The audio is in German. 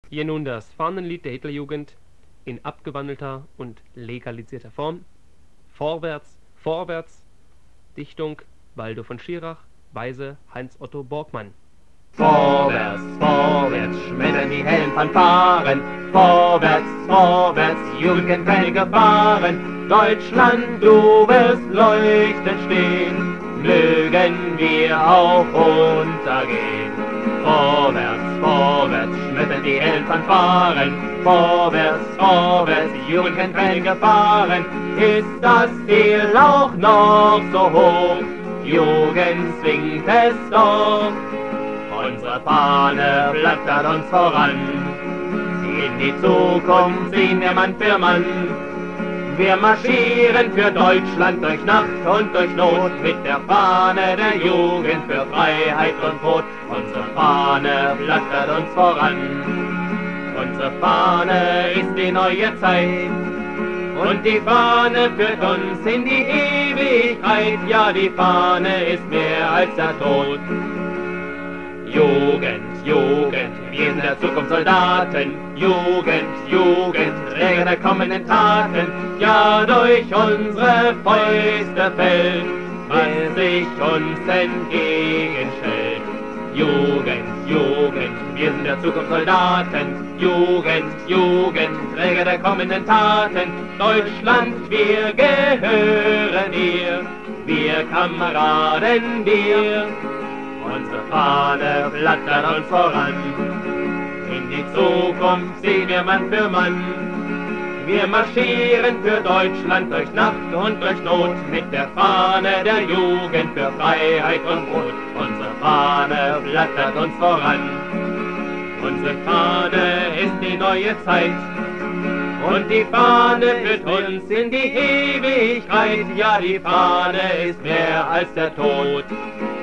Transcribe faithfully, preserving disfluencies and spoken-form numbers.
Hier nun das Fahnenlied der Hitlerjugend in abgewandelter und legalisierter Form. Vorwärts, vorwärts, Dichtung Waldo von Schirach, Weise Heinz-Otto Borgmann. Vorwärts, vorwärts, schmettern die hellen Fanfaren. Vorwärts, vorwärts, Jugend kennt keine Gefahren. Deutschland, du wirst leuchtend stehen, mögen wir auch untergehen. Vorwärts, vorwärts, schmettern die hellen Fanfaren. Vorwärts, vorwärts, Jugend kennt keine Gefahren. Ist das Ziel auch noch so hoch, Jugend zwingt es doch. Unsere Fahne flattert uns voran, in die Zukunft ziehen wir Mann für Mann. Wir marschieren für Deutschland durch Nacht und durch Not, mit der Fahne der Jugend für Freiheit und Brot. Unsere Fahne flattert uns voran, unsere Fahne ist die neue Zeit. Und die Fahne führt uns in die Ewigkeit, ja, die Fahne ist mehr als der Tod. Jugend, Jugend, wir sind der Zukunft Soldaten. Jugend, Jugend, Träger der kommenden Taten. Ja, durch unsere Fäuste fällt, was sich uns entgegenstellt. Jugend, Jugend, wir sind der Zukunft Soldaten. Jugend, Jugend, Träger der kommenden Taten. Deutschland, wir gehören dir, wir Kameraden dir. Unsere Fahne flattert uns voran, in die Zukunft ziehen wir Mann für Mann. Wir marschieren für Deutschland durch Nacht und durch Not, mit der Fahne der Jugend für Freiheit und Brot. Unsere Fahne flattert uns voran, unsere Fahne ist die neue Zeit. Und die Fahne führt uns in die Ewigkeit, ja, die Fahne ist mehr als der Tod.